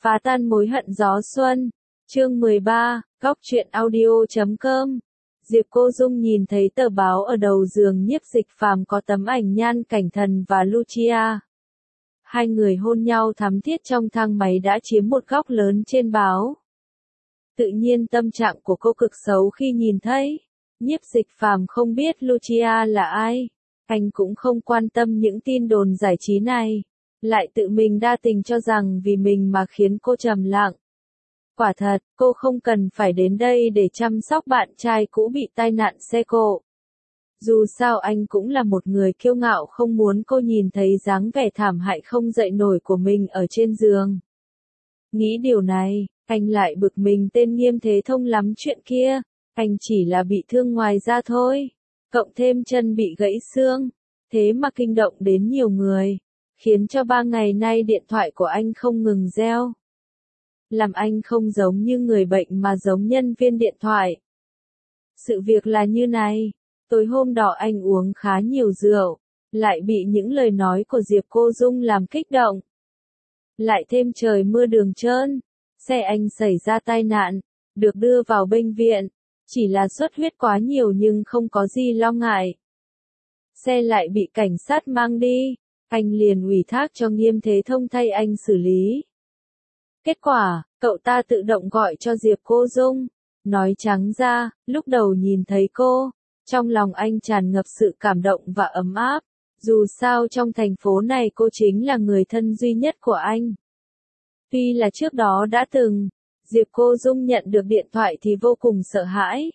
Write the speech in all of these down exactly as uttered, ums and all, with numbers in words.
Phá tan mối hận gió xuân. Chương mười ba, Góc truyện audio chấm com. Diệp Cô Dung nhìn thấy tờ báo ở đầu giường Nhiếp Dịch Phàm có tấm ảnh Nhan Cảnh Thần và Lucia. Hai người hôn nhau thắm thiết trong thang máy đã chiếm một góc lớn trên báo. Tự nhiên tâm trạng của cô cực xấu khi nhìn thấy. Nhiếp Dịch Phàm không biết Lucia là ai. Anh cũng không quan tâm những tin đồn giải trí này. Lại tự mình đa tình cho rằng vì mình mà khiến cô trầm lặng. Quả thật, cô không cần phải đến đây để chăm sóc bạn trai cũ bị tai nạn xe cộ. Dù sao anh cũng là một người kiêu ngạo không muốn cô nhìn thấy dáng vẻ thảm hại không dậy nổi của mình ở trên giường. Nghĩ điều này, anh lại bực mình tên Nghiêm Thế Thông lắm chuyện kia. Anh chỉ là bị thương ngoài da thôi. Cộng thêm chân bị gãy xương. Thế mà kinh động đến nhiều người. Khiến cho ba ngày nay điện thoại của anh không ngừng reo. Làm anh không giống như người bệnh mà giống nhân viên điện thoại. Sự việc là như này. Tối hôm đó anh uống khá nhiều rượu. Lại bị những lời nói của Diệp Cô Dung làm kích động. Lại thêm trời mưa đường trơn. Xe anh xảy ra tai nạn. Được đưa vào bệnh viện. Chỉ là xuất huyết quá nhiều nhưng không có gì lo ngại. Xe lại bị cảnh sát mang đi. Anh liền ủy thác cho Nghiêm Thế Thông thay anh xử lý. Kết quả, cậu ta tự động gọi cho Diệp Cô Dung. Nói trắng ra, lúc đầu nhìn thấy cô, trong lòng anh tràn ngập sự cảm động và ấm áp. Dù sao trong thành phố này cô chính là người thân duy nhất của anh. Tuy là trước đó đã từng, Diệp Cô Dung nhận được điện thoại thì vô cùng sợ hãi.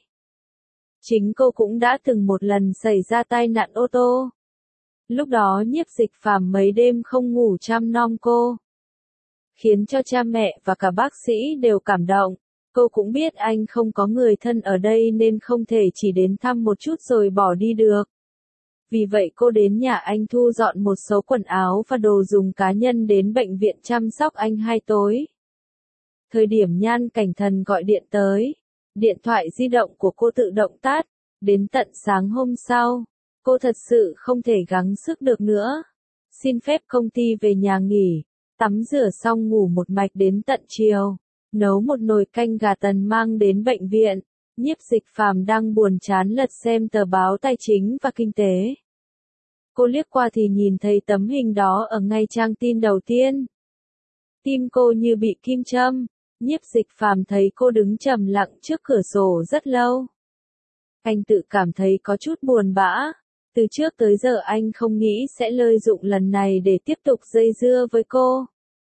Chính cô cũng đã từng một lần xảy ra tai nạn ô tô. Lúc đó Nhiếp Dịch Phàm mấy đêm không ngủ chăm nom cô. Khiến cho cha mẹ và cả bác sĩ đều cảm động. Cô cũng biết anh không có người thân ở đây nên không thể chỉ đến thăm một chút rồi bỏ đi được. Vì vậy cô đến nhà anh thu dọn một số quần áo và đồ dùng cá nhân đến bệnh viện chăm sóc anh hai tối. Thời điểm Nhan Cảnh Thần gọi điện tới, điện thoại di động của cô tự động tắt. Đến tận sáng hôm sau, cô thật sự không thể gắng sức được nữa. Xin phép công ty về nhà nghỉ, tắm rửa xong ngủ một mạch đến tận chiều. Nấu một nồi canh gà tần mang đến bệnh viện. Nhiếp Dịch Phàm đang buồn chán lật xem tờ báo tài chính và kinh tế. Cô liếc qua thì nhìn thấy tấm hình đó ở ngay trang tin đầu tiên. Tim cô như bị kim châm. Nhiếp Dịch Phàm thấy cô đứng trầm lặng trước cửa sổ rất lâu. Anh tự cảm thấy có chút buồn bã. Từ trước tới giờ anh không nghĩ sẽ lợi dụng lần này để tiếp tục dây dưa với cô.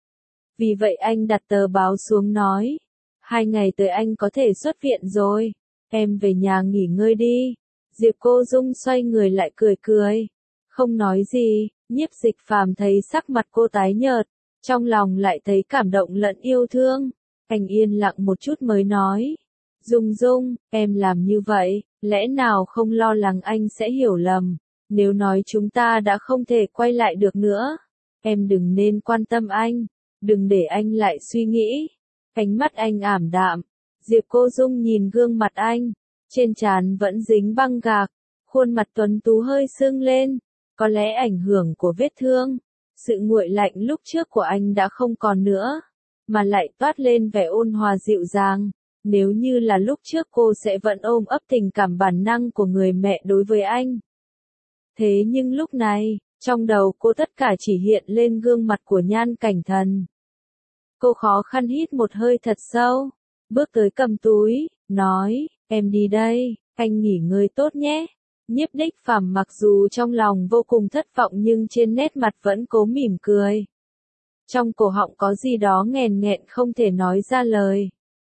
Vì vậy anh đặt tờ báo xuống nói. Hai ngày tới anh có thể xuất viện rồi. Em về nhà nghỉ ngơi đi. Diệp Cô Dung xoay người lại cười cười. Không nói gì, Nhiếp Dịch Phàm thấy sắc mặt cô tái nhợt. Trong lòng lại thấy cảm động lẫn yêu thương. Anh yên lặng một chút mới nói. Dung Dung, em làm như vậy, lẽ nào không lo lắng anh sẽ hiểu lầm. Nếu nói chúng ta đã không thể quay lại được nữa. Em đừng nên quan tâm anh. Đừng để anh lại suy nghĩ. Ánh mắt anh ảm đạm. Diệp Cô Dung nhìn gương mặt anh. Trên trán vẫn dính băng gạc. Khuôn mặt tuấn tú hơi sưng lên. Có lẽ ảnh hưởng của vết thương. Sự nguội lạnh lúc trước của anh đã không còn nữa. Mà lại toát lên vẻ ôn hòa dịu dàng. Nếu như là lúc trước cô sẽ vẫn ôm ấp tình cảm bản năng của người mẹ đối với anh. Thế nhưng lúc này, trong đầu cô tất cả chỉ hiện lên gương mặt của Nhan Cảnh Thần. Cô khó khăn hít một hơi thật sâu, bước tới cầm túi, nói, em đi đây, anh nghỉ ngơi tốt nhé. Nhiếp Đích Phàm mặc dù trong lòng vô cùng thất vọng nhưng trên nét mặt vẫn cố mỉm cười. Trong cổ họng có gì đó nghẹn nghẹn không thể nói ra lời.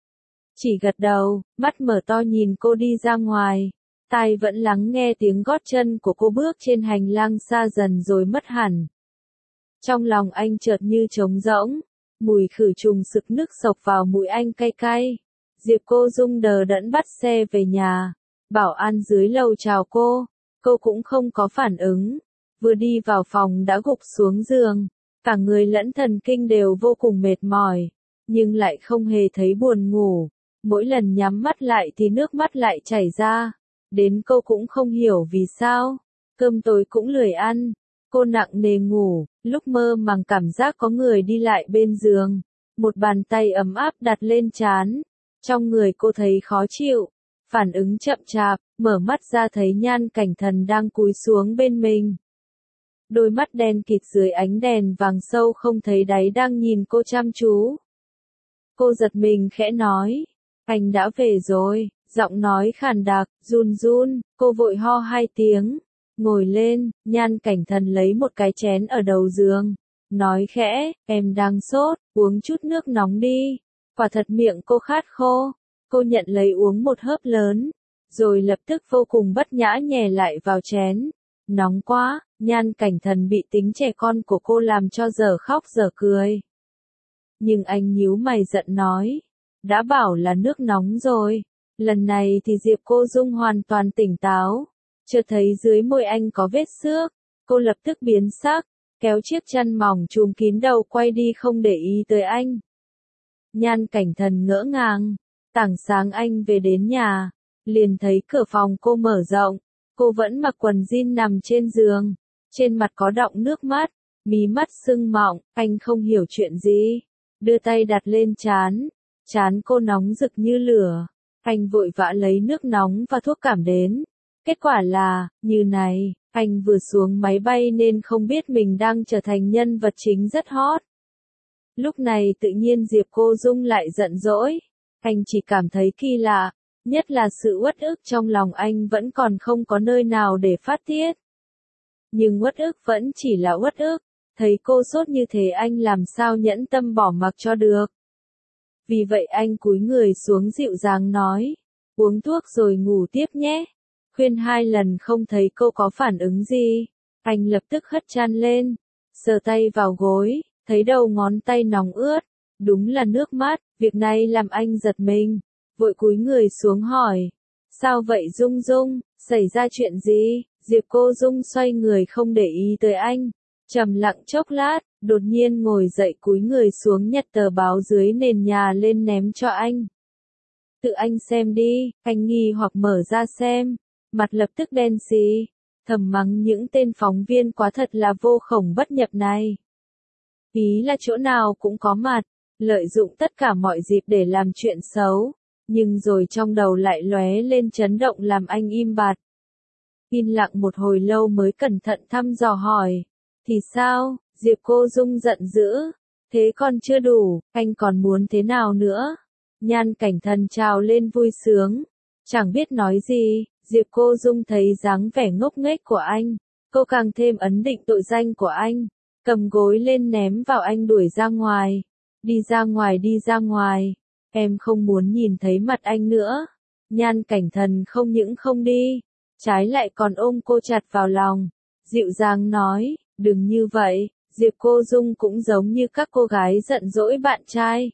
Chỉ gật đầu, mắt mở to nhìn cô đi ra ngoài. Tai vẫn lắng nghe tiếng gót chân của cô bước trên hành lang xa dần rồi mất hẳn. Trong lòng anh chợt như trống rỗng. Mùi khử trùng sực nức sộc vào mũi anh cay cay. Diệp Cô Dung đờ đẫn bắt xe về nhà. Bảo an dưới lầu chào cô. Cô cũng không có phản ứng. Vừa đi vào phòng đã gục xuống giường. Cả người lẫn thần kinh đều vô cùng mệt mỏi. Nhưng lại không hề thấy buồn ngủ. Mỗi lần nhắm mắt lại thì nước mắt lại chảy ra. Đến cô cũng không hiểu vì sao. Cơm tối cũng lười ăn. Cô nặng nề ngủ, lúc mơ màng cảm giác có người đi lại bên giường. Một bàn tay ấm áp đặt lên trán. Trong người cô thấy khó chịu. Phản ứng chậm chạp, mở mắt ra thấy Nhan Cảnh Thần đang cúi xuống bên mình. Đôi mắt đen kịt dưới ánh đèn vàng sâu không thấy đáy đang nhìn cô chăm chú. Cô giật mình khẽ nói, anh đã về rồi, giọng nói khàn đặc, run run, cô vội ho hai tiếng, ngồi lên, Nhan Cảnh Thần lấy một cái chén ở đầu giường, nói khẽ, em đang sốt, uống chút nước nóng đi, quả thật miệng cô khát khô, cô nhận lấy uống một hớp lớn, rồi lập tức vô cùng bất nhã nhè lại vào chén, nóng quá, Nhan Cảnh Thần bị tính trẻ con của cô làm cho dở khóc dở cười. Nhưng anh nhíu mày giận nói, đã bảo là nước nóng rồi. Lần này thì Diệp Cô Dung hoàn toàn tỉnh táo, chợt thấy dưới môi anh có vết xước, cô lập tức biến sắc, kéo chiếc chăn mỏng trùm kín đầu quay đi không để ý tới anh. Nhan Cảnh Thần ngỡ ngàng, tảng sáng anh về đến nhà, liền thấy cửa phòng cô mở rộng, cô vẫn mặc quần jean nằm trên giường, trên mặt có đọng nước mắt, mí mắt sưng mọng, anh không hiểu chuyện gì, đưa tay đặt lên trán, trán cô nóng rực như lửa. Anh vội vã lấy nước nóng và thuốc cảm đến. Kết quả là, như này, anh vừa xuống máy bay nên không biết mình đang trở thành nhân vật chính rất hot. Lúc này tự nhiên Diệp Cô Dung lại giận dỗi. Anh chỉ cảm thấy kỳ lạ, nhất là sự uất ức trong lòng anh vẫn còn không có nơi nào để phát tiết. Nhưng uất ức vẫn chỉ là uất ức, thấy cô sốt như thế anh làm sao nhẫn tâm bỏ mặc cho được. Vì vậy anh cúi người xuống dịu dàng nói, uống thuốc rồi ngủ tiếp nhé. Khuyên hai lần không thấy cô có phản ứng gì. Anh lập tức hất chăn lên, sờ tay vào gối, thấy đầu ngón tay nóng ướt. Đúng là nước mắt, việc này làm anh giật mình. Vội cúi người xuống hỏi, sao vậy Dung Dung, xảy ra chuyện gì? Diệp Cô Dung xoay người không để ý tới anh. Trầm lặng chốc lát, đột nhiên ngồi dậy cúi người xuống nhặt tờ báo dưới nền nhà lên ném cho anh. Tự anh xem đi, anh nghi hoặc mở ra xem, mặt lập tức đen xì, thầm mắng những tên phóng viên quá thật là vô khổng bất nhập này. Ý là chỗ nào cũng có mặt, lợi dụng tất cả mọi dịp để làm chuyện xấu, nhưng rồi trong đầu lại lóe lên chấn động làm anh im bặt. Yên lặng một hồi lâu mới cẩn thận thăm dò hỏi. Thì sao? Diệp Cô Dung giận dữ. Thế còn chưa đủ, anh còn muốn thế nào nữa? Nhan Cảnh Thần trào lên vui sướng. Chẳng biết nói gì, Diệp Cô Dung thấy dáng vẻ ngốc nghếch của anh. Cô càng thêm ấn định tội danh của anh. Cầm gối lên ném vào anh đuổi ra ngoài. Đi ra ngoài đi ra ngoài. Em không muốn nhìn thấy mặt anh nữa. Nhan Cảnh Thần không những không đi, trái lại còn ôm cô chặt vào lòng. Dịu dàng nói, đừng như vậy, Diệp Cô Dung cũng giống như các cô gái giận dỗi bạn trai.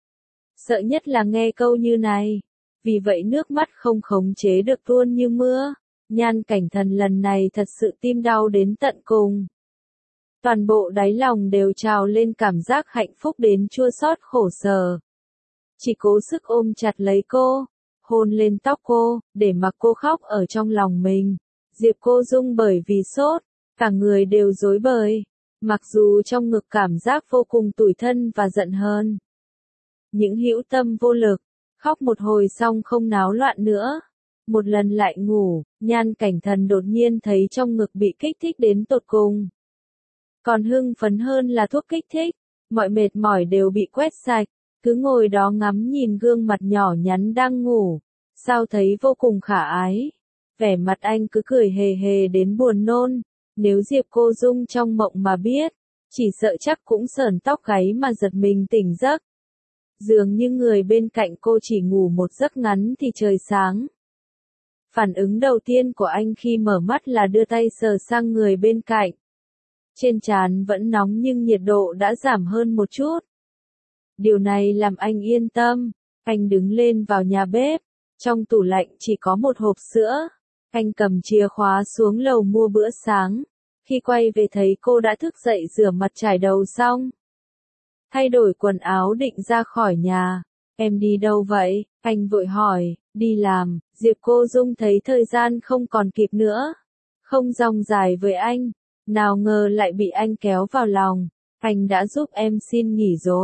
Sợ nhất là nghe câu như này, vì vậy nước mắt không khống chế được tuôn như mưa. Nhan Cảnh Thần lần này thật sự tim đau đến tận cùng. Toàn bộ đáy lòng đều trào lên cảm giác hạnh phúc đến chua xót khổ sở. Chỉ cố sức ôm chặt lấy cô, hôn lên tóc cô, để mặc cô khóc ở trong lòng mình. Diệp Cô Dung bởi vì sốt, cả người đều rối bời, mặc dù trong ngực cảm giác vô cùng tủi thân và giận hờn. Những hữu tâm vô lực, khóc một hồi xong không náo loạn nữa. Một lần lại ngủ, Nhan Cảnh Thần đột nhiên thấy trong ngực bị kích thích đến tột cùng. Còn hưng phấn hơn là thuốc kích thích, mọi mệt mỏi đều bị quét sạch, cứ ngồi đó ngắm nhìn gương mặt nhỏ nhắn đang ngủ, sao thấy vô cùng khả ái. Vẻ mặt anh cứ cười hề hề đến buồn nôn, nếu Diệp Cô Dung trong mộng mà biết, chỉ sợ chắc cũng sởn tóc gáy mà giật mình tỉnh giấc. Dường như người bên cạnh cô chỉ ngủ một giấc ngắn thì trời sáng. Phản ứng đầu tiên của anh khi mở mắt là đưa tay sờ sang người bên cạnh. Trên trán vẫn nóng nhưng nhiệt độ đã giảm hơn một chút. Điều này làm anh yên tâm, anh đứng lên vào nhà bếp, trong tủ lạnh chỉ có một hộp sữa. Anh cầm chìa khóa xuống lầu mua bữa sáng. Khi quay về thấy cô đã thức dậy rửa mặt chải đầu xong. Thay đổi quần áo định ra khỏi nhà. Em đi đâu vậy? Anh vội hỏi. Đi làm. Diệp Cô Dung thấy thời gian không còn kịp nữa. Không dòng dài với anh. Nào ngờ lại bị anh kéo vào lòng. Anh đã giúp em xin nghỉ rồi.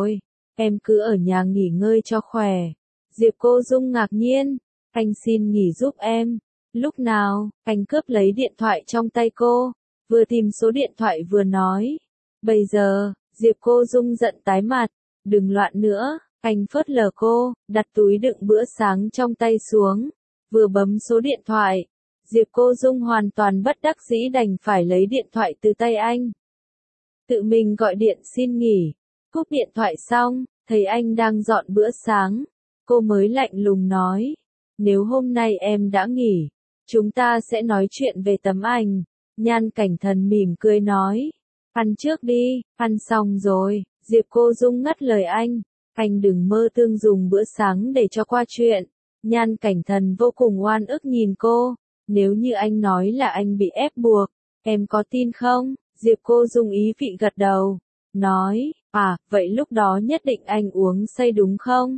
em cứ ở nhà nghỉ ngơi cho khỏe. Diệp Cô Dung ngạc nhiên, anh xin nghỉ giúp em. Lúc nào? Anh cướp lấy điện thoại trong tay cô, vừa tìm số điện thoại vừa nói. Bây giờ, Diệp Cô Dung giận tái mặt, đừng loạn nữa. Anh phớt lờ cô, đặt túi đựng bữa sáng trong tay xuống, vừa bấm số điện thoại. Diệp Cô Dung hoàn toàn bất đắc dĩ đành phải lấy điện thoại từ tay anh. Tự mình gọi điện xin nghỉ, cúp điện thoại xong, thấy anh đang dọn bữa sáng. Cô mới lạnh lùng nói, nếu hôm nay em đã nghỉ, chúng ta sẽ nói chuyện về tấm ảnh. Nhan Cảnh Thần mỉm cười nói, ăn trước đi, ăn xong rồi. Diệp Cô Dung ngắt lời anh, anh đừng mơ tương dùng bữa sáng để cho qua chuyện. Nhan Cảnh Thần vô cùng oan ức nhìn cô, nếu như anh nói là anh bị ép buộc, em có tin không? Diệp Cô Dung ý vị gật đầu, nói, à, vậy lúc đó nhất định anh uống say đúng không?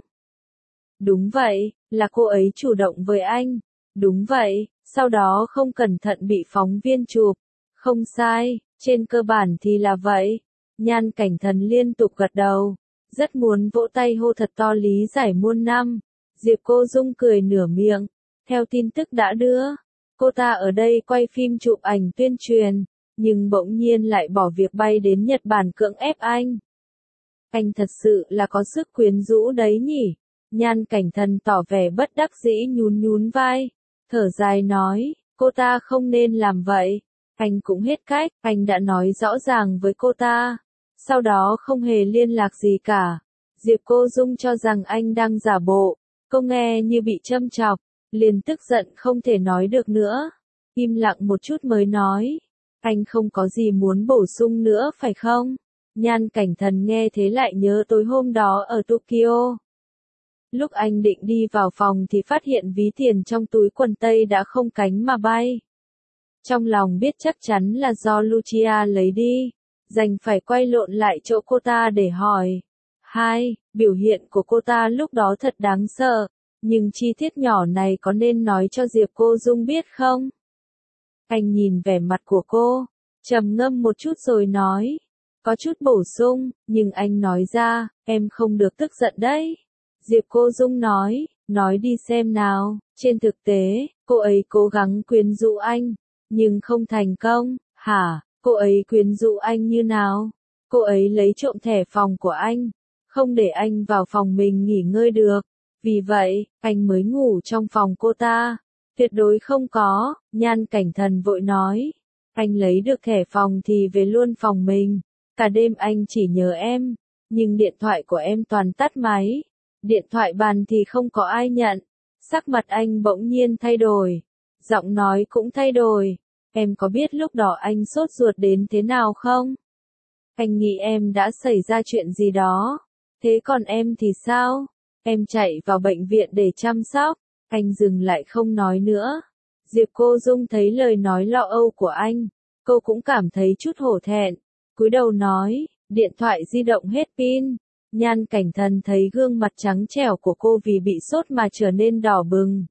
Đúng vậy, là cô ấy chủ động với anh. Đúng vậy, sau đó không cẩn thận bị phóng viên chụp. Không sai, trên cơ bản thì là vậy. Nhan Cảnh Thần liên tục gật đầu, rất muốn vỗ tay hô thật to lý giải muôn năm. Diệp Cô Dung cười nửa miệng, theo tin tức đã đưa, cô ta ở đây quay phim chụp ảnh tuyên truyền, nhưng bỗng nhiên lại bỏ việc bay đến Nhật Bản cưỡng ép anh. Anh thật sự là có sức quyến rũ đấy nhỉ? Nhan Cảnh Thần tỏ vẻ bất đắc dĩ nhún nhún vai, thở dài nói, cô ta không nên làm vậy. Anh cũng hết cách, anh đã nói rõ ràng với cô ta, sau đó không hề liên lạc gì cả. Diệp Cô Dung cho rằng anh đang giả bộ, cô nghe như bị châm chọc, liền tức giận không thể nói được nữa. Im lặng một chút mới nói, anh không có gì muốn bổ sung nữa phải không? Nhan Cảnh Thần nghe thế lại nhớ tối hôm đó ở Tokyo. Lúc anh định đi vào phòng thì phát hiện ví tiền trong túi quần tây đã không cánh mà bay. Trong lòng biết chắc chắn là do Lucia lấy đi, đành phải quay lộn lại chỗ cô ta để hỏi. Hai, biểu hiện của cô ta lúc đó thật đáng sợ, nhưng chi tiết nhỏ này có nên nói cho Diệp Cô Dung biết không? Anh nhìn vẻ mặt của cô, trầm ngâm một chút rồi nói, có chút bổ sung, nhưng anh nói ra, em không được tức giận đấy. Diệp Cô Dung nói, nói đi xem nào. Trên thực tế, cô ấy cố gắng quyến rũ anh, nhưng không thành công. Hả, cô ấy quyến rũ anh như nào? Cô ấy lấy trộm thẻ phòng của anh, không để anh vào phòng mình nghỉ ngơi được. Vì vậy, anh mới ngủ trong phòng cô ta. Tuyệt đối không có. Nhan Cảnh Thần vội nói, anh lấy được thẻ phòng thì về luôn phòng mình. Cả đêm anh chỉ nhớ em, nhưng điện thoại của em toàn tắt máy. Điện thoại bàn thì không có ai nhận. Sắc mặt anh bỗng nhiên thay đổi, giọng nói cũng thay đổi. Em có biết lúc đó anh sốt ruột đến thế nào không? Anh nghĩ em đã xảy ra chuyện gì đó. Thế còn em thì sao? Em chạy vào bệnh viện để chăm sóc. Anh dừng lại không nói nữa. Diệp Cô Dung thấy lời nói lo âu của anh, cô cũng cảm thấy chút hổ thẹn. Cúi đầu nói, điện thoại di động hết pin. Nhan Cảnh Thần thấy gương mặt trắng trẻo của cô vì bị sốt mà trở nên đỏ bừng.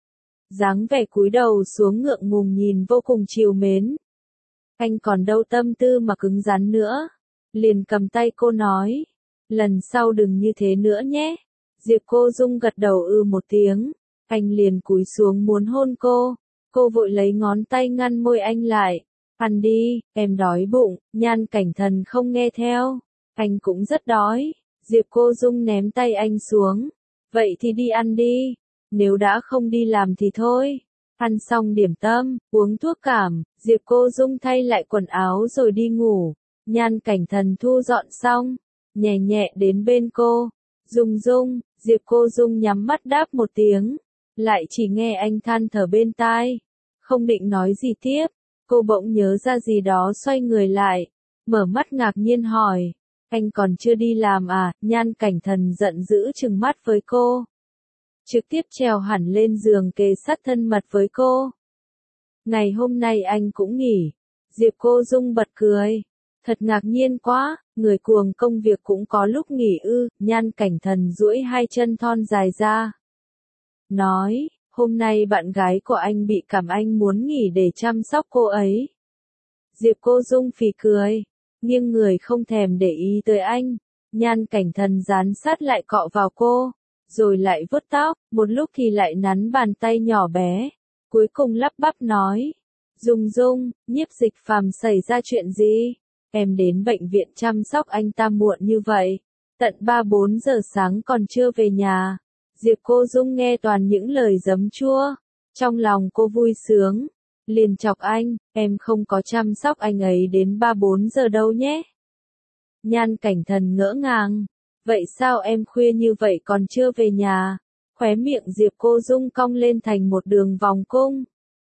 Dáng vẻ cúi đầu xuống ngượng ngùng nhìn vô cùng trìu mến. Anh còn đâu tâm tư mà cứng rắn nữa. Liền cầm tay cô nói, lần sau đừng như thế nữa nhé. Diệp Cô Dung gật đầu ư một tiếng. Anh liền cúi xuống muốn hôn cô. Cô vội lấy ngón tay ngăn môi anh lại. Ăn đi, em đói bụng. Nhan Cảnh Thần không nghe theo. Anh cũng rất đói. Diệp Cô Dung ném tay anh xuống. Vậy thì đi ăn đi. Nếu đã không đi làm thì thôi. Ăn xong điểm tâm, uống thuốc cảm, Diệp Cô Dung thay lại quần áo rồi đi ngủ. Nhan Cảnh Thần thu dọn xong, nhẹ nhẹ đến bên cô. Dung Dung, Diệp Cô Dung nhắm mắt đáp một tiếng. Lại chỉ nghe anh than thở bên tai. Không định nói gì tiếp. Cô bỗng nhớ ra gì đó xoay người lại. Mở mắt ngạc nhiên hỏi. Anh còn chưa đi làm à? Nhan Cảnh Thần giận dữ trừng mắt với cô. Trực tiếp trèo hẳn lên giường kề sát thân mật với cô. Ngày hôm nay anh cũng nghỉ. Diệp Cô Dung bật cười. Thật ngạc nhiên quá, người cuồng công việc cũng có lúc nghỉ ư. Nhan Cảnh Thần duỗi hai chân thon dài ra. Nói, hôm nay bạn gái của anh bị cảm anh muốn nghỉ để chăm sóc cô ấy. Diệp Cô Dung phì cười, nghiêng người không thèm để ý tới anh. Nhan Cảnh Thần dán sát lại cọ vào cô, rồi lại vuốt tóc, một lúc thì lại nắn bàn tay nhỏ bé, cuối cùng lắp bắp nói. Dung Dung, Nhiếp Dịch Phàm xảy ra chuyện gì? Em đến bệnh viện chăm sóc anh ta muộn như vậy, tận ba bốn giờ sáng còn chưa về nhà. Diệp Cô Dung nghe toàn những lời giấm chua, trong lòng cô vui sướng, liền chọc anh, em không có chăm sóc anh ấy đến ba bốn giờ đâu nhé. Nhan Cảnh Thần ngỡ ngàng, vậy sao em khuya như vậy còn chưa về nhà? Khóe miệng Diệp Cô Dung cong lên thành một đường vòng cung.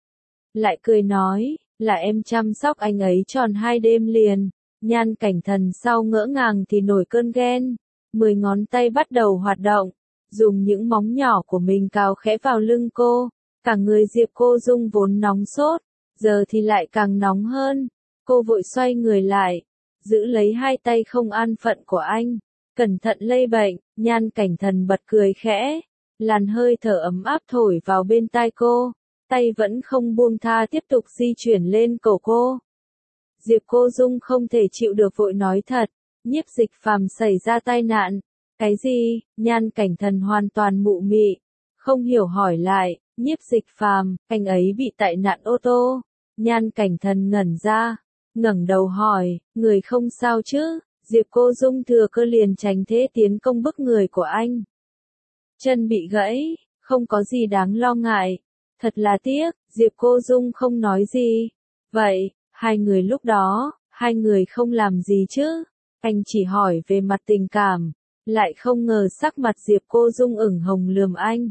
Lại cười nói, là em chăm sóc anh ấy tròn hai đêm liền. Nhan Cảnh Thần sau ngỡ ngàng thì nổi cơn ghen, mười ngón tay bắt đầu hoạt động, dùng những móng nhỏ của mình cào khẽ vào lưng cô, cả người Diệp Cô Dung vốn nóng sốt, giờ thì lại càng nóng hơn, cô vội xoay người lại, giữ lấy hai tay không an phận của anh, cẩn thận lây bệnh. Nhan Cảnh Thần bật cười khẽ, làn hơi thở ấm áp thổi vào bên tai cô, tay vẫn không buông tha tiếp tục di chuyển lên cổ cô. Diệp Cô Dung không thể chịu được vội nói thật, Nhiếp Dịch Phàm xảy ra tai nạn. Cái gì? Nhan Cảnh Thần hoàn toàn mụ mị, không hiểu hỏi lại, Nhiếp Dịch Phàm, anh ấy bị tai nạn ô tô. Nhan Cảnh Thần ngẩn ra, ngẩng đầu hỏi, người không sao chứ? Diệp Cô Dung thừa cơ liền tránh thế tiến công bức người của anh. Chân bị gãy, không có gì đáng lo ngại. Thật là tiếc, Diệp Cô Dung không nói gì. Vậy, hai người lúc đó, hai người không làm gì chứ? Anh chỉ hỏi về mặt tình cảm, lại không ngờ sắc mặt Diệp Cô Dung ửng hồng lườm anh.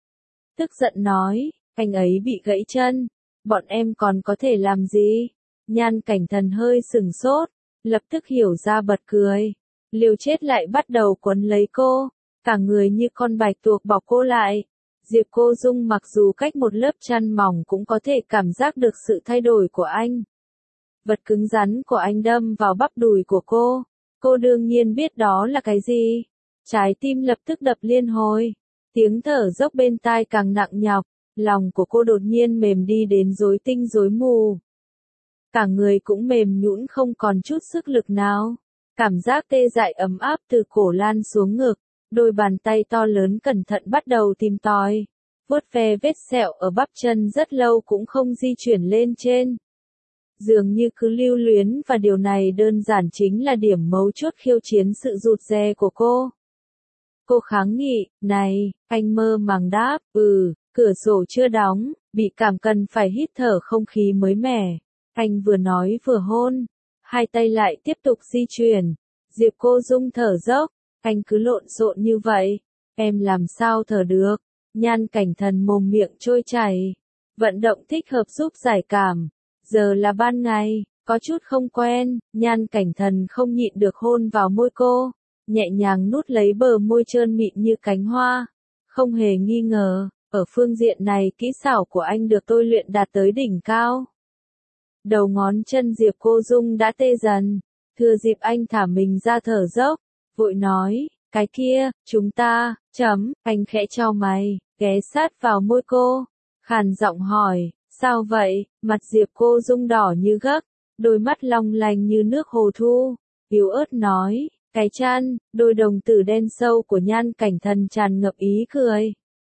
Tức giận nói, anh ấy bị gãy chân, bọn em còn có thể làm gì? Nhan Cảnh Thần hơi sừng sốt, lập tức hiểu ra bật cười. Liều chết lại bắt đầu quấn lấy cô, cả người như con bạch tuộc bọc cô lại. Diệp Cô Dung mặc dù cách một lớp chăn mỏng cũng có thể cảm giác được sự thay đổi của anh. Vật cứng rắn của anh đâm vào bắp đùi của cô, cô đương nhiên biết đó là cái gì. Trái tim lập tức đập liên hồi, tiếng thở dốc bên tai càng nặng nhọc, lòng của cô đột nhiên mềm đi đến rối tinh rối mù. Cả người cũng mềm nhũn không còn chút sức lực nào, cảm giác tê dại ấm áp từ cổ lan xuống ngực, đôi bàn tay to lớn cẩn thận bắt đầu tìm tòi, vuốt ve vết sẹo ở bắp chân rất lâu cũng không di chuyển lên trên. Dường như cứ lưu luyến và điều này đơn giản chính là điểm mấu chốt khiêu chiến sự rụt rè của cô. Cô kháng nghị, này, anh mơ màng đáp, ừ, cửa sổ chưa đóng, bị cảm cần phải hít thở không khí mới mẻ. Anh vừa nói vừa hôn, hai tay lại tiếp tục di chuyển. Diệp Cô Dung thở dốc, anh cứ lộn xộn như vậy, em làm sao thở được? Nhan Cảnh Thần mồm miệng trôi chảy, vận động thích hợp giúp giải cảm. Giờ là ban ngày, có chút không quen, Nhan Cảnh Thần không nhịn được hôn vào môi cô, nhẹ nhàng nút lấy bờ môi trơn mịn như cánh hoa. Không hề nghi ngờ, ở phương diện này kỹ xảo của anh được tôi luyện đạt tới đỉnh cao. Đầu ngón chân Diệp Cô Dung đã tê dần, thừa dịp anh thả mình ra thở dốc, vội nói, cái kia, chúng ta, chấm, anh khẽ chau mày, ghé sát vào môi cô, khàn giọng hỏi, sao vậy? Mặt Diệp Cô Dung đỏ như gấc, đôi mắt long lanh như nước hồ thu, yếu ớt nói, cái chăn. Đôi đồng tử đen sâu của Nhan Cảnh Thần tràn ngập ý cười.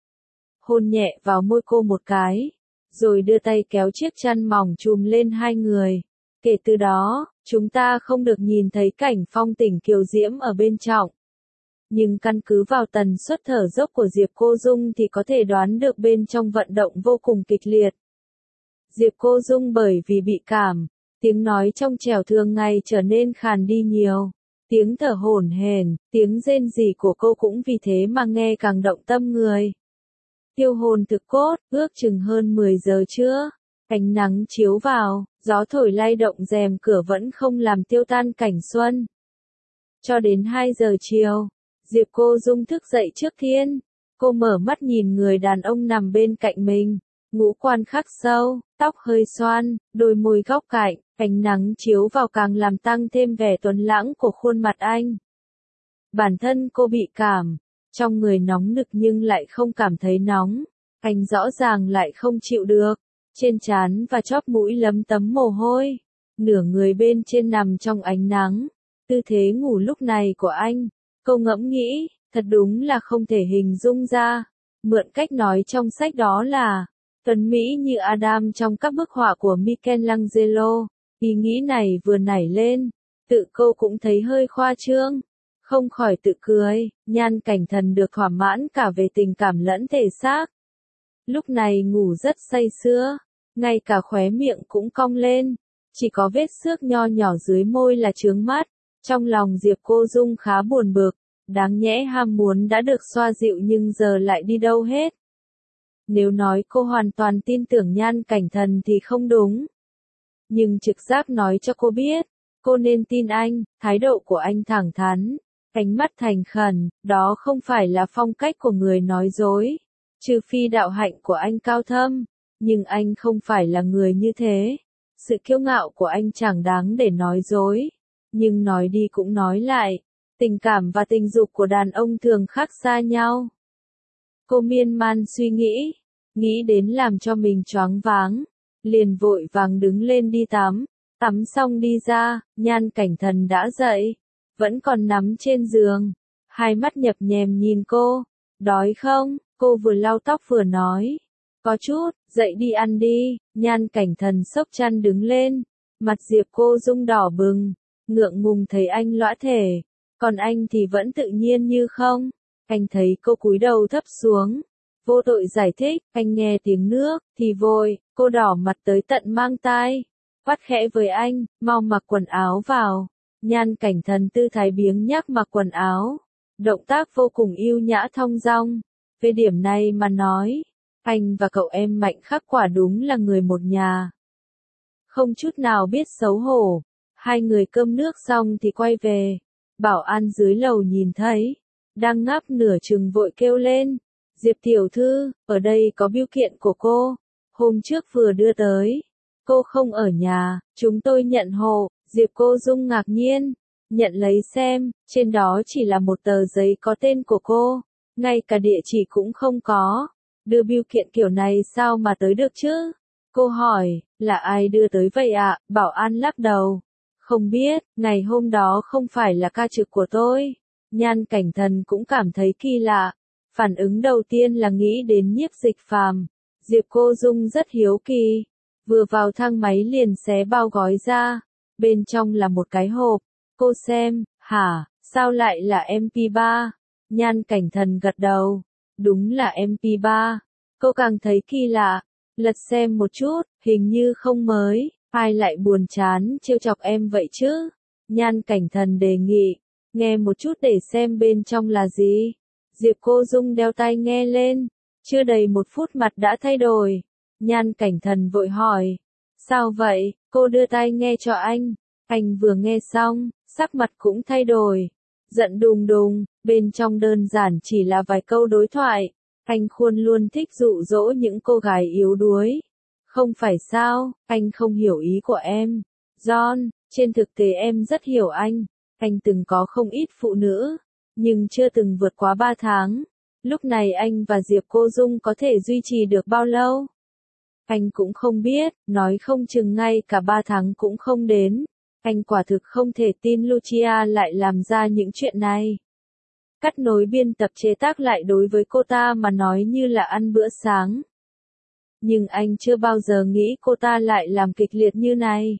Hôn nhẹ vào môi cô một cái, rồi đưa tay kéo chiếc chăn mỏng trùm lên hai người. Kể từ đó, chúng ta không được nhìn thấy cảnh phong tình kiều diễm ở bên trong. Nhưng căn cứ vào tần suất thở dốc của Diệp Cô Dung thì có thể đoán được bên trong vận động vô cùng kịch liệt. Diệp Cô Dung bởi vì bị cảm, tiếng nói trong trẻo thường ngày trở nên khàn đi nhiều. Tiếng thở hổn hển, tiếng rên rỉ của cô cũng vì thế mà nghe càng động tâm người. Tiêu hồn thực cốt, ước chừng hơn mười giờ trưa, ánh nắng chiếu vào, gió thổi lay động rèm cửa vẫn không làm tiêu tan cảnh xuân. Cho đến hai giờ chiều, Diệp Cô Dung thức dậy trước thiên, cô mở mắt nhìn người đàn ông nằm bên cạnh mình, ngũ quan khắc sâu, tóc hơi xoăn, đôi môi góc cạnh, ánh nắng chiếu vào càng làm tăng thêm vẻ tuấn lãng của khuôn mặt anh. Bản thân cô bị cảm, trong người nóng nực nhưng lại không cảm thấy nóng, anh rõ ràng lại không chịu được, trên trán và chóp mũi lấm tấm mồ hôi, nửa người bên trên nằm trong ánh nắng, Tư thế ngủ lúc này của anh, cô ngẫm nghĩ, thật đúng là không thể hình dung ra. Mượn cách nói trong sách đó là, tuấn Mỹ như Adam trong các bức họa của Michelangelo. Ý nghĩ này vừa nảy lên, tự cô cũng thấy hơi khoa trương. Không khỏi tự cười, Nhan Cảnh Thần được thỏa mãn cả về tình cảm lẫn thể xác. Lúc này ngủ rất say sưa, ngay cả khóe miệng cũng cong lên, chỉ có vết xước nho nhỏ dưới môi là chướng mắt. Trong lòng Diệp Cô Dung khá buồn bực, đáng nhẽ ham muốn đã được xoa dịu nhưng giờ lại đi đâu hết. Nếu nói cô hoàn toàn tin tưởng Nhan Cảnh Thần thì không đúng. Nhưng trực giác nói cho cô biết, cô nên tin anh, thái độ của anh thẳng thắn, ánh mắt thành khẩn, đó không phải là phong cách của người nói dối. Trừ phi đạo hạnh của anh cao thâm, nhưng anh không phải là người như thế. Sự kiêu ngạo của anh chẳng đáng để nói dối. Nhưng nói đi cũng nói lại, tình cảm và tình dục của đàn ông thường khác xa nhau. Cô miên man suy nghĩ, nghĩ đến làm cho mình choáng váng, liền vội vàng đứng lên đi tắm. Tắm xong đi ra, Nhan Cảnh Thần đã dậy, vẫn còn nằm trên giường, hai mắt nhập nhèm nhìn cô. Đói không? Cô vừa lau tóc vừa nói. Có chút, dậy đi ăn đi. Nhan Cảnh Thần xốc chăn đứng lên, mặt Diệp Cô Dung đỏ bừng, ngượng ngùng thấy anh lõa thể, còn anh thì vẫn tự nhiên như không. Anh thấy cô cúi đầu thấp xuống, vô tội giải thích, anh nghe tiếng nước, thì vội, cô đỏ mặt tới tận mang tai, quát khẽ với anh, mau mặc quần áo vào. Nhan Cảnh Thần tư thái biếng nhác mặc quần áo, động tác vô cùng yêu nhã thong dong. Về điểm này mà nói, anh và cậu em Mạnh Khắc quả đúng là người một nhà. Không chút nào biết xấu hổ, hai người cơm nước xong thì quay về. Bảo an dưới lầu nhìn thấy, đang ngáp nửa chừng vội kêu lên, Diệp tiểu thư, ở đây có bưu kiện của cô, hôm trước vừa đưa tới. Cô không ở nhà, chúng tôi nhận hộ. Diệp Cô Dung ngạc nhiên, nhận lấy xem, trên đó chỉ là một tờ giấy có tên của cô, ngay cả địa chỉ cũng không có. Đưa bưu kiện kiểu này sao mà tới được chứ? Cô hỏi, là ai đưa tới vậy ạ? Bảo an lắc đầu, không biết, ngày hôm đó không phải là ca trực của tôi. Nhan Cảnh Thần cũng cảm thấy kỳ lạ, phản ứng đầu tiên là nghĩ đến Nhiếp Dịch Phàm. Diệp Cô Dung rất hiếu kỳ, vừa vào thang máy liền xé bao gói ra, bên trong là một cái hộp. Cô xem, hả, sao lại là em pê ba? Nhan Cảnh Thần gật đầu, đúng là em pê ba. Cô càng thấy kỳ lạ, lật xem một chút, hình như không mới, ai lại buồn chán trêu chọc em vậy chứ? Nhan Cảnh Thần đề nghị, nghe một chút để xem bên trong là gì. Diệp Cô Dung đeo tai nghe lên, chưa đầy một phút mặt đã thay đổi. Nhan Cảnh Thần vội hỏi, sao vậy? Cô đưa tai nghe cho anh. Anh vừa nghe xong, sắc mặt cũng thay đổi, giận đùng đùng, bên trong đơn giản chỉ là vài câu đối thoại. Anh Khuôn luôn thích dụ dỗ những cô gái yếu đuối. Không phải sao, anh không hiểu ý của em. John, trên thực tế em rất hiểu anh. Anh từng có không ít phụ nữ, nhưng chưa từng vượt quá ba tháng. Lúc này anh và Diệp Cô Dung có thể duy trì được bao lâu? Anh cũng không biết, nói không chừng ngay cả ba tháng cũng không đến. Anh quả thực không thể tin Lucia lại làm ra những chuyện này. Cắt nối biên tập chế tác lại đối với cô ta mà nói như là ăn bữa sáng. Nhưng anh chưa bao giờ nghĩ cô ta lại làm kịch liệt như này.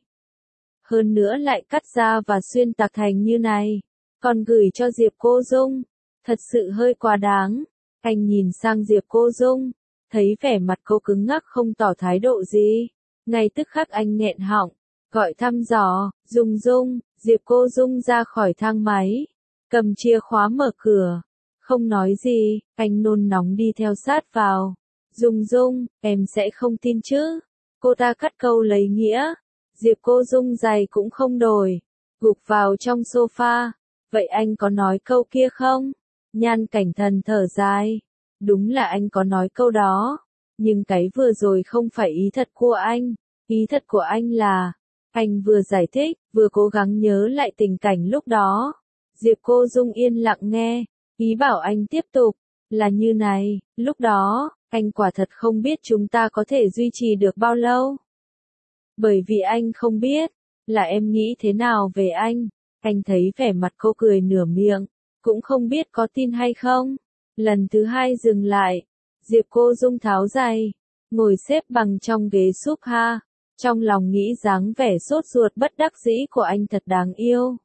Hơn nữa lại cắt ra và xuyên tạc thành như này. Còn gửi cho Diệp Cô Dung. Thật sự hơi quá đáng. Anh nhìn sang Diệp Cô Dung, thấy vẻ mặt cô cứng ngắc không tỏ thái độ gì. Ngay tức khắc anh nghẹn họng, gọi thăm dò, Dung Dung. Diệp Cô Dung ra khỏi thang máy, cầm chìa khóa mở cửa, không nói gì. Anh nôn nóng đi theo sát vào. Dung Dung, em sẽ không tin chứ? Cô ta cắt câu lấy nghĩa. Diệp Cô Dung giày cũng không đổi, gục vào trong sofa. Vậy anh có nói câu kia không? Nhan Cảnh Thần thở dài. Đúng là anh có nói câu đó, nhưng cái vừa rồi không phải ý thật của anh. Ý thật của anh là, anh vừa giải thích, vừa cố gắng nhớ lại tình cảnh lúc đó. Diệp Cô Dung yên lặng nghe, ý bảo anh tiếp tục, là như này, lúc đó, anh quả thật không biết chúng ta có thể duy trì được bao lâu. Bởi vì anh không biết, là em nghĩ thế nào về anh. Anh thấy vẻ mặt cô cười nửa miệng, cũng không biết có tin hay không. Lần thứ hai dừng lại, Diệp Cô Dung tháo giày, ngồi xếp bằng trong ghế sofa, trong lòng nghĩ dáng vẻ sốt ruột bất đắc dĩ của anh thật đáng yêu.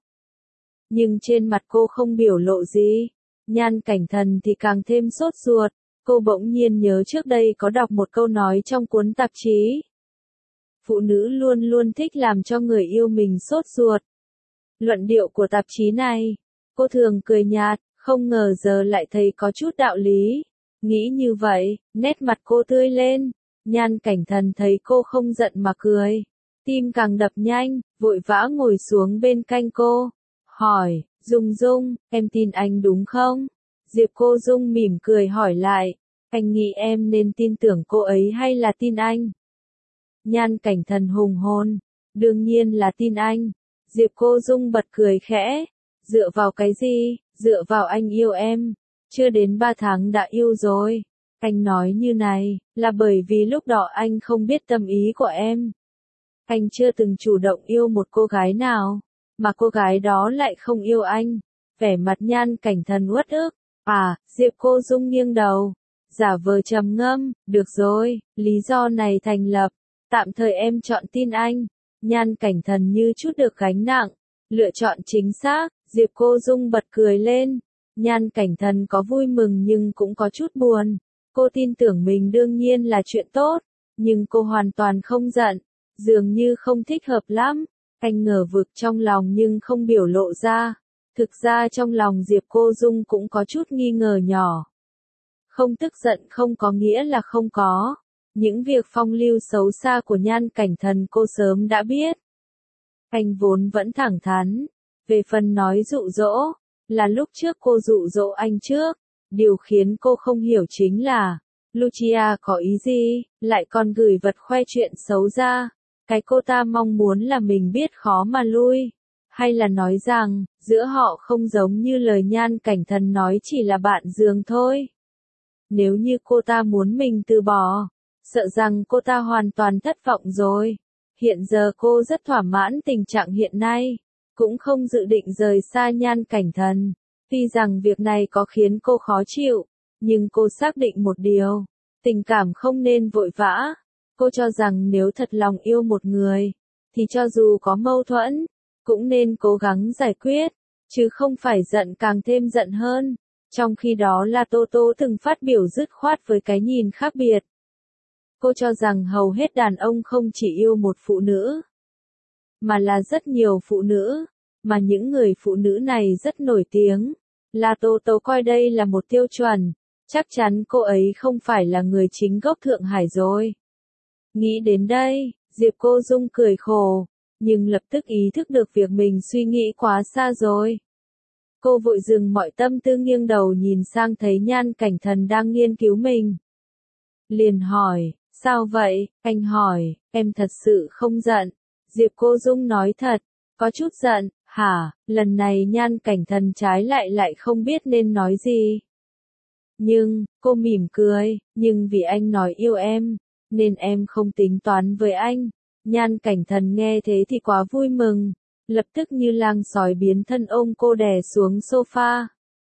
Nhưng trên mặt cô không biểu lộ gì, Nhan Cảnh Thần thì càng thêm sốt ruột. Cô bỗng nhiên nhớ trước đây có đọc một câu nói trong cuốn tạp chí. Phụ nữ luôn luôn thích làm cho người yêu mình sốt ruột. Luận điệu của tạp chí này, cô thường cười nhạt, không ngờ giờ lại thấy có chút đạo lý. Nghĩ như vậy, nét mặt cô tươi lên. Nhan Cảnh Thần thấy cô không giận mà cười, tim càng đập nhanh, vội vã ngồi xuống bên cạnh cô, hỏi, Dung Dung, em tin anh đúng không? Diệp Cô Dung mỉm cười hỏi lại, anh nghĩ em nên tin tưởng cô ấy hay là tin anh? Nhan Cảnh Thần hùng hồn, đương nhiên là tin anh. Diệp Cô Dung bật cười khẽ, dựa vào cái gì, dựa vào anh yêu em, chưa đến ba tháng đã yêu rồi. Anh nói như này, là bởi vì lúc đó anh không biết tâm ý của em. Anh chưa từng chủ động yêu một cô gái nào, mà cô gái đó lại không yêu anh. Vẻ mặt Nhan Cảnh Thần uất ức, à, Diệp Cô Dung nghiêng đầu, giả vờ trầm ngâm, được rồi, lý do này thành lập, tạm thời em chọn tin anh. Nhan Cảnh Thần như chút được gánh nặng, lựa chọn chính xác. Diệp Cô Dung bật cười lên, Nhan Cảnh Thần có vui mừng nhưng cũng có chút buồn. Cô tin tưởng mình đương nhiên là chuyện tốt, nhưng cô hoàn toàn không giận, dường như không thích hợp lắm. Anh ngờ vực trong lòng nhưng không biểu lộ ra. Thực ra trong lòng Diệp Cô Dung cũng có chút nghi ngờ nhỏ. Không tức giận không có nghĩa là không có. Những việc phong lưu xấu xa của Nhan Cảnh Thần cô sớm đã biết. Anh vốn vẫn thẳng thắn. Về phần nói dụ dỗ, là lúc trước cô dụ dỗ anh trước. Điều khiến cô không hiểu chính là, Lucia có ý gì, lại còn gửi vật khoe chuyện xấu ra. Cái cô ta mong muốn là mình biết khó mà lui. Hay là nói rằng, giữa họ không giống như lời Nhan Cảnh Thần nói chỉ là bạn giường thôi. Nếu như cô ta muốn mình từ bỏ, sợ rằng cô ta hoàn toàn thất vọng rồi. Hiện giờ cô rất thỏa mãn tình trạng hiện nay, cũng không dự định rời xa Nhan Cảnh Thần. Tuy rằng việc này có khiến cô khó chịu, nhưng cô xác định một điều, tình cảm không nên vội vã. Cô cho rằng nếu thật lòng yêu một người, thì cho dù có mâu thuẫn, cũng nên cố gắng giải quyết, chứ không phải giận càng thêm giận hơn. Trong khi đó là Tô Tô từng phát biểu dứt khoát với cái nhìn khác biệt. Cô cho rằng hầu hết đàn ông không chỉ yêu một phụ nữ, mà là rất nhiều phụ nữ, mà những người phụ nữ này rất nổi tiếng. La Tô Tô coi đây là một tiêu chuẩn, chắc chắn cô ấy không phải là người chính gốc Thượng Hải rồi. Nghĩ đến đây, Diệp Cô Dung cười khổ, nhưng lập tức ý thức được việc mình suy nghĩ quá xa rồi. Cô vội dừng mọi tâm tư nghiêng đầu nhìn sang thấy Nhan Cảnh Thần đang nghiên cứu mình. Liền hỏi, sao vậy? Anh hỏi, em thật sự không giận. Diệp Cô Dung nói thật, có chút giận, hả? Lần này Nhan Cảnh Thần trái lại lại không biết nên nói gì. Nhưng, cô mỉm cười, nhưng vì anh nói yêu em, nên em không tính toán với anh. Nhan Cảnh Thần nghe thế thì quá vui mừng, lập tức như lang sói biến thân ôm cô đè xuống sofa.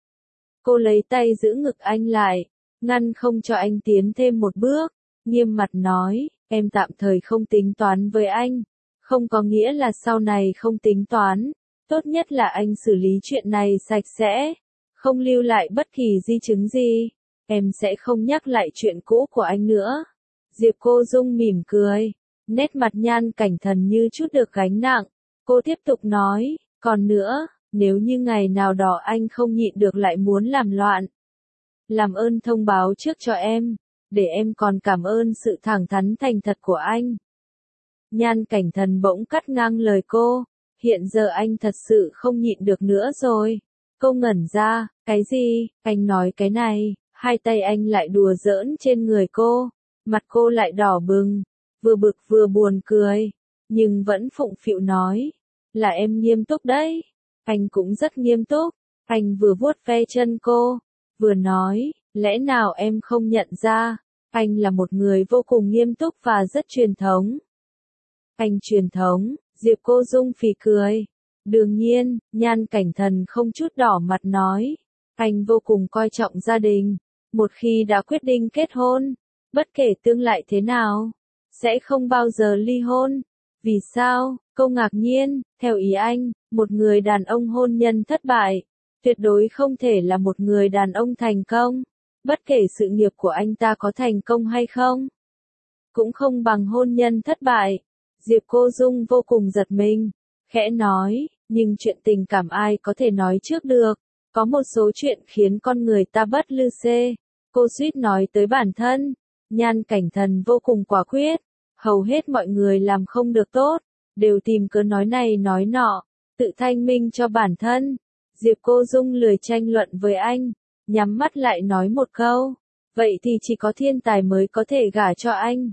Cô lấy tay giữ ngực anh lại, ngăn không cho anh tiến thêm một bước, nghiêm mặt nói, em tạm thời không tính toán với anh, không có nghĩa là sau này không tính toán, tốt nhất là anh xử lý chuyện này sạch sẽ, không lưu lại bất kỳ di chứng gì, em sẽ không nhắc lại chuyện cũ của anh nữa. Diệp Cô Dung mỉm cười, nét mặt Nhan Cảnh Thần như chút được gánh nặng, cô tiếp tục nói, còn nữa, nếu như ngày nào đó anh không nhịn được lại muốn làm loạn, làm ơn thông báo trước cho em, để em còn cảm ơn sự thẳng thắn thành thật của anh. Nhan Cảnh Thần bỗng cắt ngang lời cô, hiện giờ anh thật sự không nhịn được nữa rồi. Cô ngẩn ra, cái gì, anh nói cái này, hai tay anh lại đùa giỡn trên người cô, mặt cô lại đỏ bừng, vừa bực vừa buồn cười, nhưng vẫn phụng phịu nói, là em nghiêm túc đấy. Anh cũng rất nghiêm túc, anh vừa vuốt ve chân cô, vừa nói, lẽ nào em không nhận ra, anh là một người vô cùng nghiêm túc và rất truyền thống. Anh truyền thống, Diệp Cô Dung phì cười, Đương nhiên, Nhan Cảnh Thần không chút đỏ mặt nói. Anh vô cùng coi trọng gia đình. Một khi đã quyết định kết hôn, bất kể tương lai thế nào, sẽ không bao giờ ly hôn. Vì sao? Cô ngạc nhiên, theo ý anh, một người đàn ông hôn nhân thất bại, tuyệt đối không thể là một người đàn ông thành công. Bất kể sự nghiệp của anh ta có thành công hay không, cũng không bằng hôn nhân thất bại. Diệp Cô Dung vô cùng giật mình, khẽ nói, nhưng chuyện tình cảm ai có thể nói trước được, có một số chuyện khiến con người ta bất lưu xê. Cô suýt nói tới bản thân. Nhan Cảnh Thần vô cùng quả quyết, hầu hết mọi người làm không được tốt, đều tìm cớ nói này nói nọ, tự thanh minh cho bản thân. Diệp Cô Dung lười tranh luận với anh, nhắm mắt lại nói một câu, vậy thì chỉ có thiên tài mới có thể gả cho anh.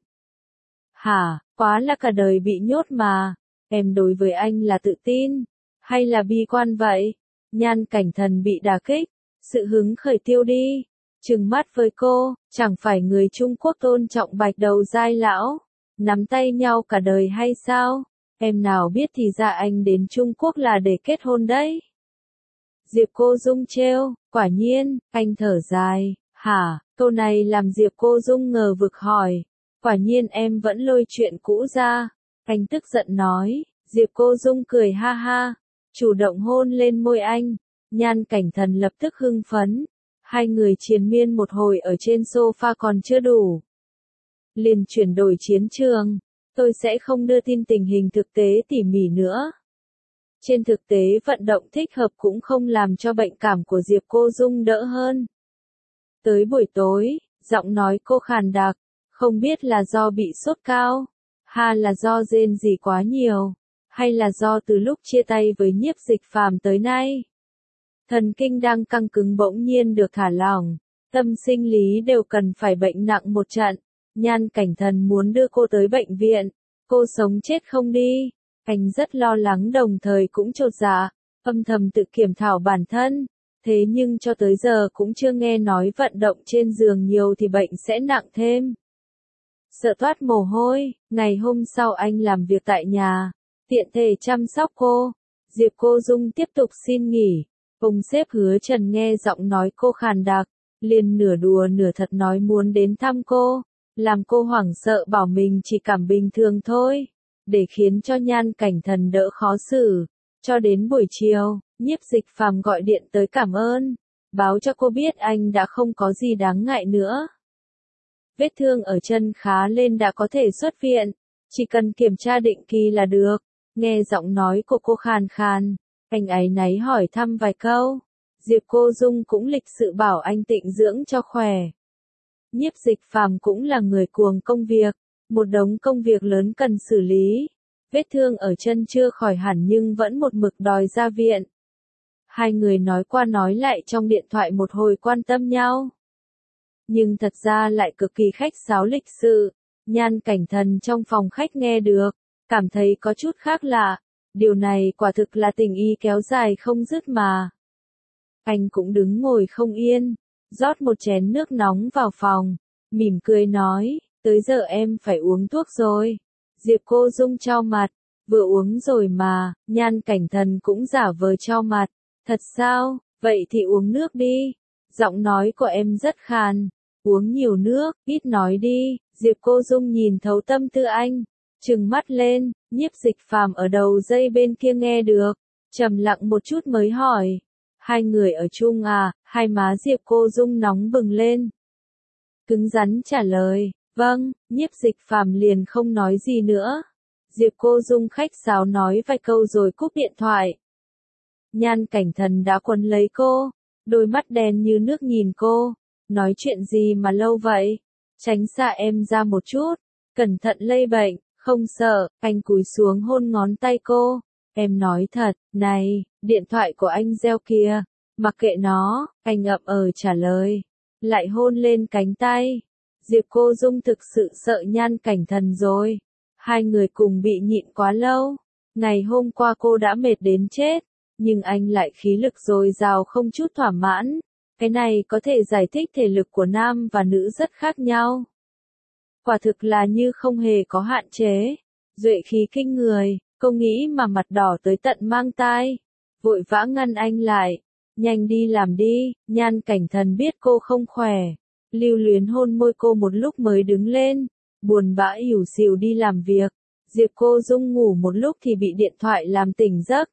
Hả, quá là cả đời bị nhốt mà, em đối với anh là tự tin, hay là bi quan vậy? Nhan Cảnh Thần bị đả kích, sự hứng khởi tiêu đi, trừng mắt với cô, chẳng phải người Trung Quốc tôn trọng bạch đầu giai lão, nắm tay nhau cả đời hay sao? Em nào biết thì ra anh đến Trung Quốc là để kết hôn đấy. Diệp Cô Dung trêu, quả nhiên, anh thở dài, hả, câu này làm Diệp Cô Dung ngờ vực hỏi, quả nhiên em vẫn lôi chuyện cũ ra. Anh tức giận nói, Diệp Cô Dung cười ha ha, chủ động hôn lên môi anh. Nhan Cảnh Thần lập tức hưng phấn, hai người triền miên một hồi ở trên sofa còn chưa đủ, liền chuyển đổi chiến trường. Tôi sẽ không đưa tin tình hình thực tế tỉ mỉ nữa. Trên thực tế vận động thích hợp cũng không làm cho bệnh cảm của Diệp Cô Dung đỡ hơn. Tới buổi tối, giọng nói cô khàn đặc, không biết là do bị sốt cao, hay là do rên rỉ quá nhiều, hay là do từ lúc chia tay với Nhiếp Dịch Phàm tới nay, thần kinh đang căng cứng bỗng nhiên được thả lỏng, tâm sinh lý đều cần phải bệnh nặng một trận. Nhan Cảnh Thần muốn đưa cô tới bệnh viện, cô sống chết không đi. Anh rất lo lắng đồng thời cũng chột dạ, âm thầm tự kiểm thảo bản thân, thế nhưng cho tới giờ cũng chưa nghe nói vận động trên giường nhiều thì bệnh sẽ nặng thêm. Sợ toát mồ hôi, ngày hôm sau anh làm việc tại nhà, tiện thể chăm sóc cô. Diệp Cô Dung tiếp tục xin nghỉ, ông sếp Hứa Trần nghe giọng nói cô khàn đặc, liền nửa đùa nửa thật nói muốn đến thăm cô, làm cô hoảng sợ bảo mình chỉ cảm bình thường thôi, để khiến cho Nhan Cảnh Thần đỡ khó xử. Cho đến buổi chiều, Nhiếp Dịch Phàm gọi điện tới cảm ơn, báo cho cô biết anh đã không có gì đáng ngại nữa. Vết thương ở chân khá lên đã có thể xuất viện, chỉ cần kiểm tra định kỳ là được. Nghe giọng nói của cô khàn khàn, anh áy náy hỏi thăm vài câu. Diệp Cô Dung cũng lịch sự bảo anh tịnh dưỡng cho khỏe. Nhiếp Dịch Phàm cũng là người cuồng công việc, một đống công việc lớn cần xử lý. Vết thương ở chân chưa khỏi hẳn nhưng vẫn một mực đòi ra viện. Hai người nói qua nói lại trong điện thoại một hồi quan tâm nhau. Nhưng thật ra lại cực kỳ khách sáo lịch sự. Nhan Cảnh Thần trong phòng khách nghe được, cảm thấy có chút khác lạ. Điều này quả thực là tình ý kéo dài không dứt mà. Anh cũng đứng ngồi không yên, rót một chén nước nóng vào phòng, mỉm cười nói, tới giờ em phải uống thuốc rồi. Diệp Cô Dung chau mặt, vừa uống rồi mà. Nhan Cảnh Thần cũng giả vờ chau mặt, thật sao, vậy thì uống nước đi. Giọng nói của em rất khàn, uống nhiều nước, ít nói đi. Diệp Cô Dung nhìn thấu tâm tư anh, trừng mắt lên. Nhiếp Dịch Phàm ở đầu dây bên kia nghe được, trầm lặng một chút mới hỏi, hai người ở chung à? Hai má Diệp Cô Dung nóng bừng lên, cứng rắn trả lời, vâng. Nhiếp Dịch Phàm liền không nói gì nữa. Diệp Cô Dung khách sáo nói vài câu rồi cúp điện thoại. Nhan Cảnh Thần đã quấn lấy cô, đôi mắt đen như nước nhìn cô, nói chuyện gì mà lâu vậy? Tránh xa em ra một chút, cẩn thận lây bệnh. Không sợ. Anh cúi xuống hôn ngón tay cô. Em nói thật, này, điện thoại của anh reo kìa. Mặc kệ nó, anh ậm ờ trả lời. Lại hôn lên cánh tay. Diệp Cô Dung thực sự sợ Nhan Cảnh Thần rồi. Hai người cùng bị nhịn quá lâu. Ngày hôm qua cô đã mệt đến chết, nhưng anh lại khí lực dồi dào không chút thỏa mãn. Cái này có thể giải thích thể lực của nam và nữ rất khác nhau. Quả thực là như không hề có hạn chế, duệ khí kinh người, Cô nghĩ mà mặt đỏ tới tận mang tai, vội vã ngăn anh lại. Nhanh đi làm đi, Nhan Cảnh Thần biết cô không khỏe. Lưu luyến hôn môi cô một lúc mới đứng lên, buồn bã ỉu xìu đi làm việc. Diệp Cô Dung ngủ một lúc thì bị điện thoại làm tỉnh giấc.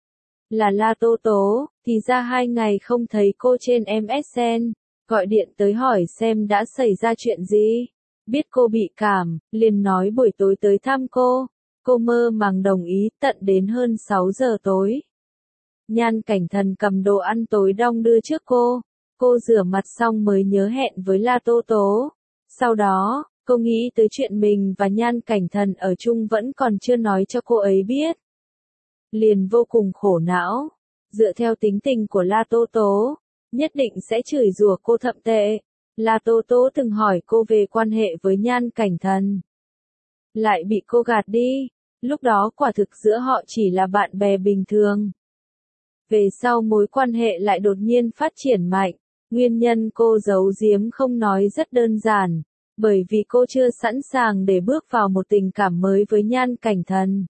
Là La Tố Tố, thì ra hai ngày không thấy cô trên em ét en, gọi điện tới hỏi xem đã xảy ra chuyện gì. Biết cô bị cảm, liền nói buổi tối tới thăm cô. Cô mơ màng đồng ý tận đến hơn sáu giờ tối. Nhan Cảnh Thần cầm đồ ăn tối đong đưa trước cô. Cô rửa mặt xong mới nhớ hẹn với La Tố Tố. Sau đó, cô nghĩ tới chuyện mình và Nhan Cảnh Thần ở chung vẫn còn chưa nói cho cô ấy biết. Liền vô cùng khổ não. Dựa theo tính tình của La Tố Tố, nhất định sẽ chửi rủa cô thậm tệ. La Tố Tố từng hỏi cô về quan hệ với Nhan Cảnh Thần. Lại bị cô gạt đi. Lúc đó quả thực giữa họ chỉ là bạn bè bình thường. Về sau mối quan hệ lại đột nhiên phát triển mạnh. Nguyên nhân cô giấu giếm không nói rất đơn giản. Bởi vì cô chưa sẵn sàng để bước vào một tình cảm mới với Nhan Cảnh Thần.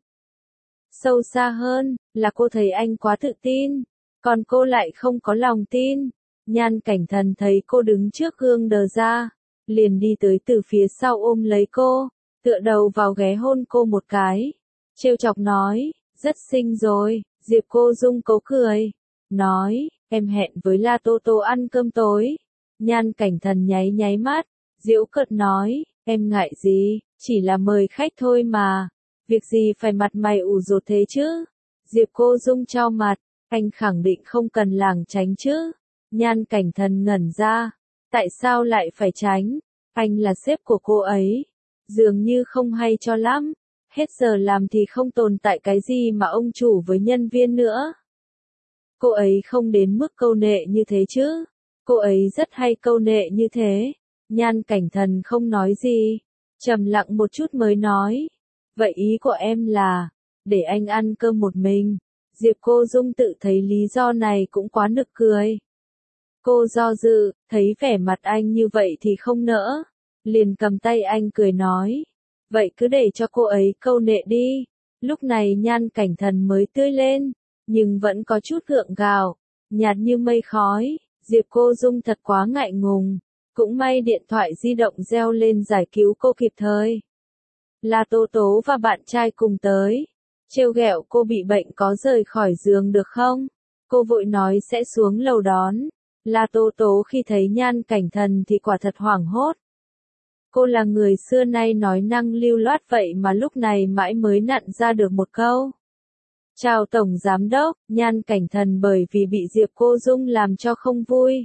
Sâu xa hơn, là cô thấy anh quá tự tin. Còn cô lại không có lòng tin. Nhan Cảnh Thần thấy cô đứng trước gương đờ ra. Liền đi tới từ phía sau ôm lấy cô. Tựa đầu vào ghé hôn cô một cái. Trêu chọc nói, rất xinh rồi. Diệp Cô Dung cố cười. Nói, em hẹn với La Tố Tố ăn cơm tối. Nhan Cảnh Thần nháy nháy mắt. Giễu cợt nói, em ngại gì, chỉ là mời khách thôi mà. Việc gì phải mặt mày ủ rột thế chứ? Diệp Cô Dung trao mặt, anh khẳng định không cần lảng tránh chứ. Nhan Cảnh Thần ngẩn ra. Tại sao lại phải tránh? Anh là sếp của cô ấy. Dường như không hay cho lắm. Hết giờ làm thì không tồn tại cái gì mà ông chủ với nhân viên nữa. Cô ấy không đến mức câu nệ như thế chứ. Cô ấy rất hay câu nệ như thế. Nhan Cảnh Thần không nói gì. Trầm lặng một chút mới nói. Vậy ý của em là, để anh ăn cơm một mình. Diệp Cô Dung tự thấy lý do này cũng quá nực cười. Cô do dự, thấy vẻ mặt anh như vậy thì không nỡ. Liền cầm tay anh cười nói. Vậy cứ để cho cô ấy câu nệ đi. Lúc này Nhan Cảnh Thần mới tươi lên, nhưng vẫn có chút gượng gạo, nhạt như mây khói. Diệp Cô Dung thật quá ngại ngùng. Cũng may điện thoại di động reo lên giải cứu cô kịp thời. La Tố Tố và bạn trai cùng tới. Trêu ghẹo cô bị bệnh có rời khỏi giường được không? Cô vội nói sẽ xuống lầu đón. La Tố Tố khi thấy Nhan Cảnh Thần thì quả thật hoảng hốt. Cô là người xưa nay nói năng lưu loát vậy mà lúc này mãi mới nặn ra được một câu. Chào Tổng Giám Đốc. Nhan Cảnh Thần bởi vì bị Diệp Cô Dung làm cho không vui,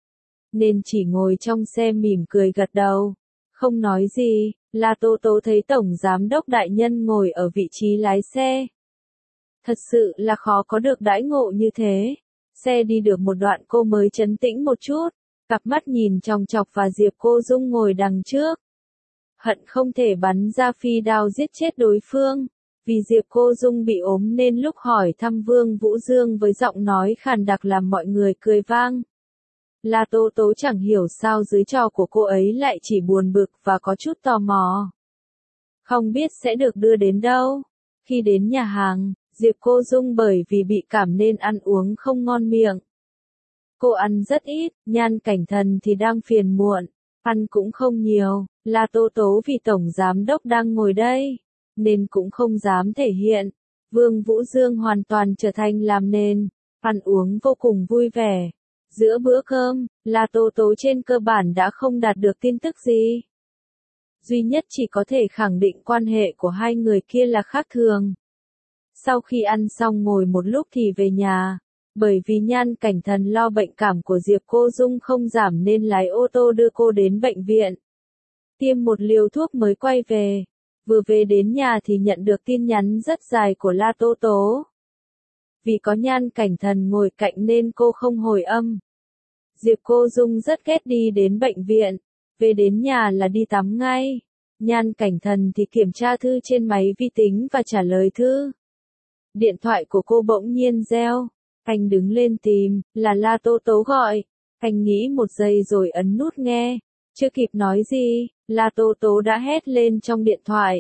nên chỉ ngồi trong xe mỉm cười gật đầu, không nói gì. La Tố Tố thấy Tổng Giám Đốc đại nhân ngồi ở vị trí lái xe. Thật sự là khó có được đãi ngộ như thế. Xe đi được một đoạn cô mới trấn tĩnh một chút, cặp mắt nhìn chòng chọc và Diệp Cô Dung ngồi đằng trước. Hận không thể bắn ra phi đao giết chết đối phương. Vì Diệp Cô Dung bị ốm nên lúc hỏi thăm Vương Vũ Dương với giọng nói khàn đặc làm mọi người cười vang. La Tố Tố chẳng hiểu sao dưới trò của cô ấy lại chỉ buồn bực và có chút tò mò. Không biết sẽ được đưa đến đâu. Khi đến nhà hàng, Diệp Cô Dung bởi vì bị cảm nên ăn uống không ngon miệng. Cô ăn rất ít, Nhan Cảnh Thần thì đang phiền muộn, ăn cũng không nhiều. La Tố Tố vì Tổng Giám Đốc đang ngồi đây, nên cũng không dám thể hiện. Vương Vũ Dương hoàn toàn trở thành làm nền, ăn uống vô cùng vui vẻ. Giữa bữa cơm, La Tố Tố trên cơ bản đã không đạt được tin tức gì. Duy nhất chỉ có thể khẳng định quan hệ của hai người kia là khác thường. Sau khi ăn xong ngồi một lúc thì về nhà. Bởi vì Nhan Cảnh Thần lo bệnh cảm của Diệp Cô Dung không giảm nên lái ô tô đưa cô đến bệnh viện. Tiêm một liều thuốc mới quay về. Vừa về đến nhà thì nhận được tin nhắn rất dài của La Tố Tố. Vì có Nhan Cảnh Thần ngồi cạnh nên cô không hồi âm. Diệp Cô Dung rất ghét đi đến bệnh viện. Về đến nhà là đi tắm ngay. Nhan Cảnh Thần thì kiểm tra thư trên máy vi tính và trả lời thư. Điện thoại của cô bỗng nhiên reo. Anh đứng lên tìm, là La Tố Tố gọi. Anh nghĩ một giây rồi ấn nút nghe. Chưa kịp nói gì, La Tố Tố đã hét lên trong điện thoại.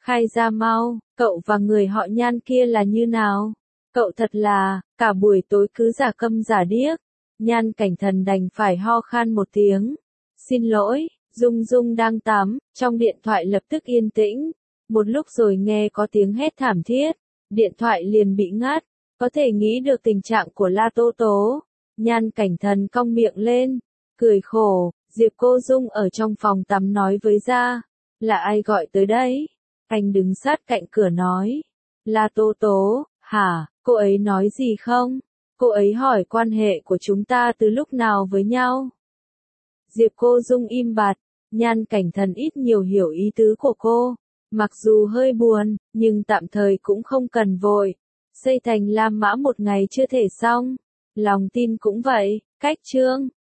khai ra mau, cậu và người họ Nhan kia là như nào? Cậu thật là, cả buổi tối cứ giả câm giả điếc. Nhan Cảnh Thần đành phải ho khan một tiếng. Xin lỗi, Dung Dung đang tắm, trong điện thoại lập tức yên tĩnh. Một lúc rồi nghe có tiếng hét thảm thiết, điện thoại liền bị ngắt. Có thể nghĩ được tình trạng của La Tố Tố. Nhan Cảnh Thần cong miệng lên, cười khổ. Diệp Cô Dung ở trong phòng tắm nói với Gia, là ai gọi tới đấy? Anh đứng sát cạnh cửa nói, La Tố Tố, hả, cô ấy nói gì không? Cô ấy hỏi quan hệ của chúng ta từ lúc nào với nhau? Diệp Cô Dung im bặt, Nhan Cảnh Thần ít nhiều hiểu ý tứ của cô. Mặc dù hơi buồn, nhưng tạm thời cũng không cần vội. Xây thành Lam Mã một ngày chưa thể xong. Lòng tin cũng vậy, cách chương.